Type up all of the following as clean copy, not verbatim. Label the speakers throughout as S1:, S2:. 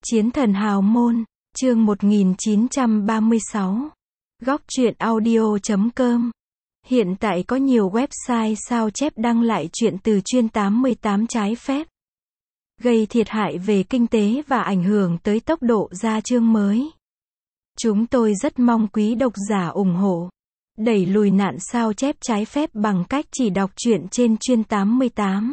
S1: Chiến thần hào môn, chương 1936. Góc truyện audio.com. Hiện tại có nhiều website sao chép đăng lại chuyện từ chuyên 88 trái phép, gây thiệt hại về kinh tế và ảnh hưởng tới tốc độ ra chương mới. Chúng tôi rất mong quý độc giả ủng hộ, đẩy lùi nạn sao chép trái phép bằng cách chỉ đọc truyện trên chuyên 88.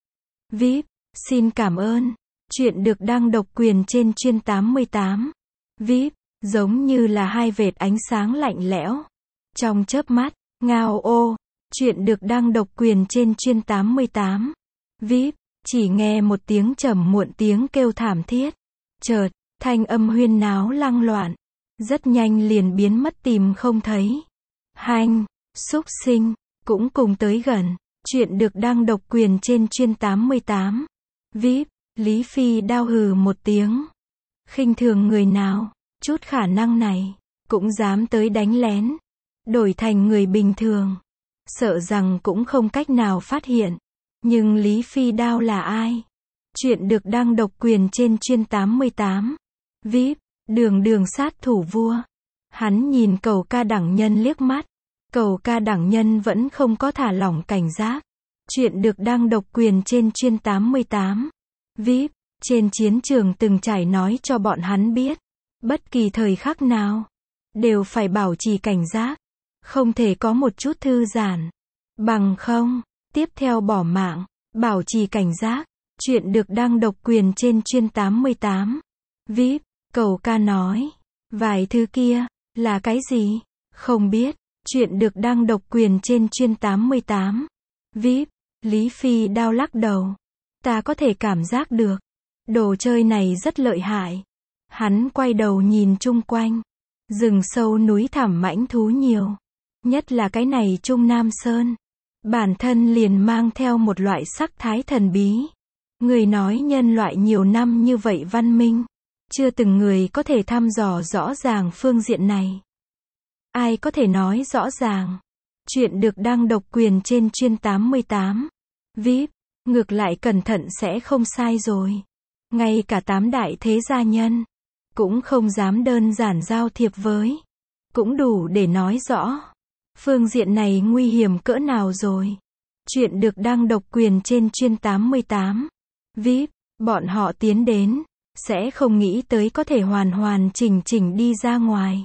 S1: VIP, xin cảm ơn. Truyện được đăng độc quyền trên chuyên 88. VIP, giống như là hai vệt ánh sáng lạnh lẽo trong chớp mắt. Ngao ô. Truyện được đăng độc quyền trên chuyên 88. VIP, chỉ nghe một tiếng trầm muộn, tiếng kêu thảm thiết. Chợt, thanh âm huyên náo lăng loạn, rất nhanh liền biến mất tìm không thấy. Hanh, xúc sinh, cũng cùng tới gần. Truyện được đăng độc quyền trên chuyên 88. VIP, Lý Phi đao hừ một tiếng. Khinh thường người nào, chút khả năng này, cũng dám tới đánh lén. Đổi thành người bình thường, sợ rằng cũng không cách nào phát hiện. Nhưng Lý Phi đao là ai? Truyện được đăng độc quyền trên chuyên 88. VIP, đường đường sát thủ vua. Hắn nhìn Cầu Ca Đẳng Nhân liếc mắt. Cầu Ca Đẳng Nhân vẫn không có thả lỏng cảnh giác. Truyện được đăng độc quyền trên chuyên 88. VIP, trên chiến trường từng trải nói cho bọn hắn biết, bất kỳ thời khắc nào, đều phải bảo trì cảnh giác, không thể có một chút thư giãn, bằng không, tiếp theo bỏ mạng. Bảo trì cảnh giác. Truyện được đăng độc quyền trên chuyên 88. VIP, Cầu Ca nói, vài thứ kia, là cái gì? Không biết. Truyện được đăng độc quyền trên chuyên 88. VIP, Lý Phi đao lắc đầu. Ta có thể cảm giác được, đồ chơi này rất lợi hại. Hắn quay đầu nhìn chung quanh. Rừng sâu núi thẳm mãnh thú nhiều. Nhất là cái này Trung Nam Sơn. Bản thân liền mang theo một loại sắc thái thần bí. Người nói nhân loại nhiều năm như vậy văn minh, chưa từng người có thể thăm dò rõ ràng phương diện này. Ai có thể nói rõ ràng? Truyện được đăng độc quyền trên chuyên 88. VIP, ngược lại cẩn thận sẽ không sai rồi. Ngay cả 8 đại thế gia nhân cũng không dám đơn giản giao thiệp với. Cũng đủ để nói rõ phương diện này nguy hiểm cỡ nào rồi. Truyện được đăng độc quyền trên chuyên 88. VIP, bọn họ tiến đến, sẽ không nghĩ tới có thể hoàn hoàn chỉnh chỉnh đi ra ngoài.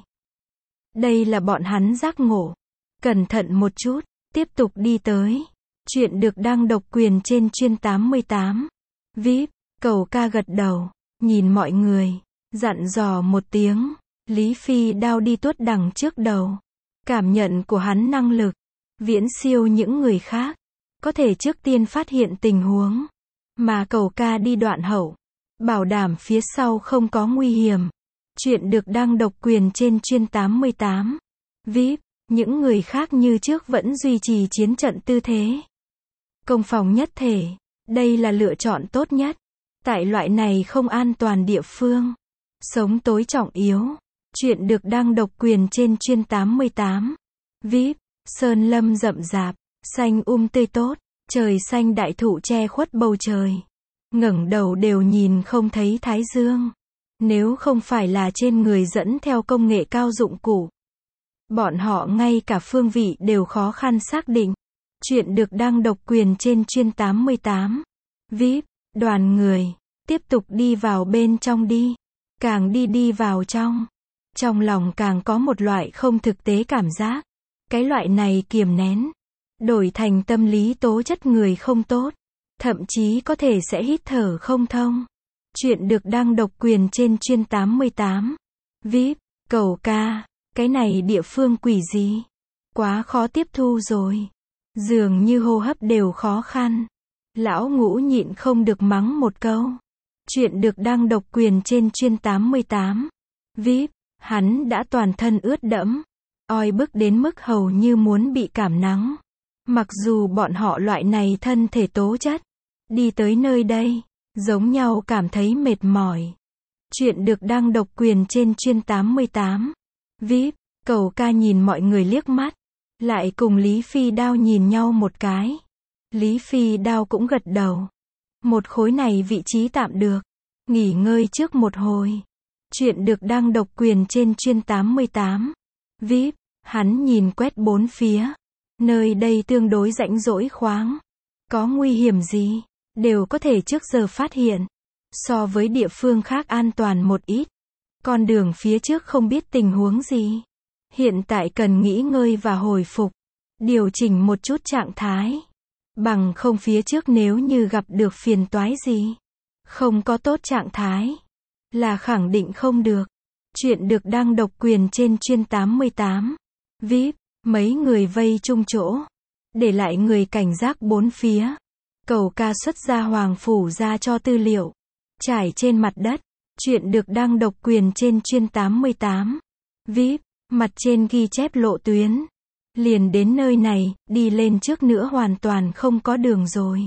S1: Đây là bọn hắn giác ngộ. Cẩn thận một chút, tiếp tục đi tới. Truyện được đăng độc quyền trên chuyên 88. VIP, Cầu Ca gật đầu, nhìn mọi người, dặn dò một tiếng. Lý Phi đao đi tuốt đằng trước đầu. Cảm nhận của hắn năng lực viễn siêu những người khác, có thể trước tiên phát hiện tình huống, mà Cầu Ca đi đoạn hậu, bảo đảm phía sau không có nguy hiểm. Truyện được đăng độc quyền trên chuyên 88. VIP, những người khác như trước vẫn duy trì chiến trận tư thế. Công phòng nhất thể, đây là lựa chọn tốt nhất. Tại loại này không an toàn địa phương, sống tối trọng yếu. Truyện được đăng độc quyền trên chuyên 88. VIP, sơn lâm rậm rạp, xanh tươi tốt, trời xanh đại thụ che khuất bầu trời. Ngẩng đầu đều nhìn không thấy thái dương. Nếu không phải là trên người dẫn theo công nghệ cao dụng cụ, bọn họ ngay cả phương vị đều khó khăn xác định. Truyện được đăng độc quyền trên chuyên 88. VIP, đoàn người, tiếp tục đi vào bên trong đi. Càng đi vào trong lòng càng có một loại không thực tế cảm giác. Cái loại này kiềm nén, đổi thành tâm lý tố chất người không tốt. Thậm chí có thể sẽ hít thở không thông. Truyện được đăng độc quyền trên chuyên 88. VIP, Cầu Ca, cái này địa phương quỷ gì? Quá khó tiếp thu rồi. Dường như hô hấp đều khó khăn. Lão Ngũ nhịn không được mắng một câu. Truyện được đăng độc quyền trên chuyên 88. VIP, hắn đã toàn thân ướt đẫm, oi bức đến mức hầu như muốn bị cảm nắng. Mặc dù bọn họ loại này thân thể tố chất, đi tới nơi đây, giống nhau cảm thấy mệt mỏi. Truyện được đăng độc quyền trên chuyên 88. VIP, Cầu Ca nhìn mọi người liếc mắt, lại cùng Lý Phi đao nhìn nhau một cái. Lý Phi đao cũng gật đầu. Một khối này vị trí tạm được. nghỉ ngơi trước một hồi. Chuyện được đăng độc quyền trên chuyên 88. VIP, hắn nhìn quét bốn phía. Nơi đây tương đối rãnh rỗi khoáng. Có nguy hiểm gì, đều có thể trước giờ phát hiện. So với địa phương khác an toàn một ít. Con đường phía trước không biết tình huống gì. Hiện tại cần nghỉ ngơi và hồi phục. Điều chỉnh một chút trạng thái. Bằng không phía trước nếu như gặp được phiền toái gì. Không có tốt trạng thái. Là khẳng định không được. Chuyện được đăng độc quyền trên chuyên 88. VIP, mấy người vây chung chỗ. Để lại người cảnh giác bốn phía. Cầu ca xuất ra hoàng phủ ra cho tư liệu. Trải trên mặt đất. Chuyện được đăng độc quyền trên chuyên 88. VIP, mặt trên ghi chép lộ tuyến. Liền đến nơi này, đi lên trước nữa hoàn toàn không có đường rồi.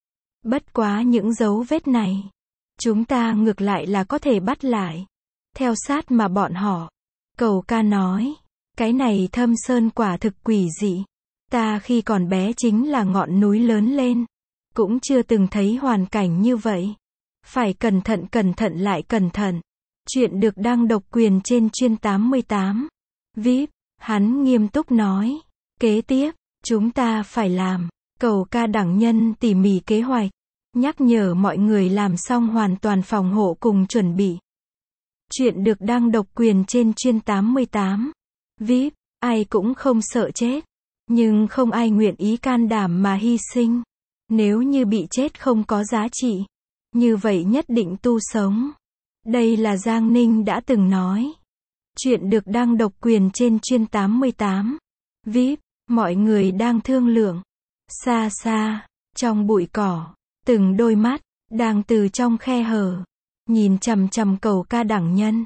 S1: Bất quá những dấu vết này. Chúng ta ngược lại là có thể bắt lại. Theo sát mà bọn họ. Cầu ca nói. Cái này Thâm Sơn quả thực quỷ dị. Ta khi còn bé chính là ngọn núi lớn lên. Cũng chưa từng thấy hoàn cảnh như vậy. Phải cẩn thận lại cẩn thận. Chuyện được đăng độc quyền trên chuyên 88. VIP, hắn nghiêm túc nói. Kế tiếp, chúng ta phải làm. Cầu ca đẳng nhân tỉ mỉ kế hoạch. Nhắc nhở mọi người làm xong hoàn toàn phòng hộ cùng chuẩn bị. Chuyện được đăng độc quyền trên chuyên 88. VIP, ai cũng không sợ chết. Nhưng không ai nguyện ý can đảm mà hy sinh. Nếu như bị chết không có giá trị. Như vậy nhất định tu sống. Đây là Giang Ninh đã từng nói. Chuyện được đăng độc quyền trên chuyên 88. VIP, mọi người đang thương lượng. Xa xa, trong bụi cỏ, từng đôi mắt, đang từ trong khe hở. Nhìn chằm chằm cầu ca đẳng nhân.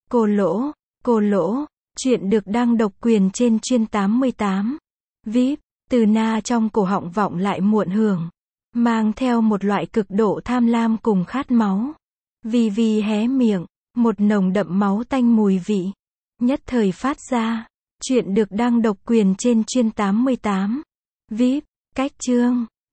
S1: Cô lỗ, chuyện được đăng độc quyền trên chuyên 88. VIP, từ na trong cổ họng vọng lại muộn hưởng. Mang theo một loại cực độ tham lam cùng khát máu. Vì hé miệng, một nồng đậm máu tanh mùi vị. Nhất thời phát ra. Chuyện được đăng độc quyền trên chuyên 88. VIP, cách chương.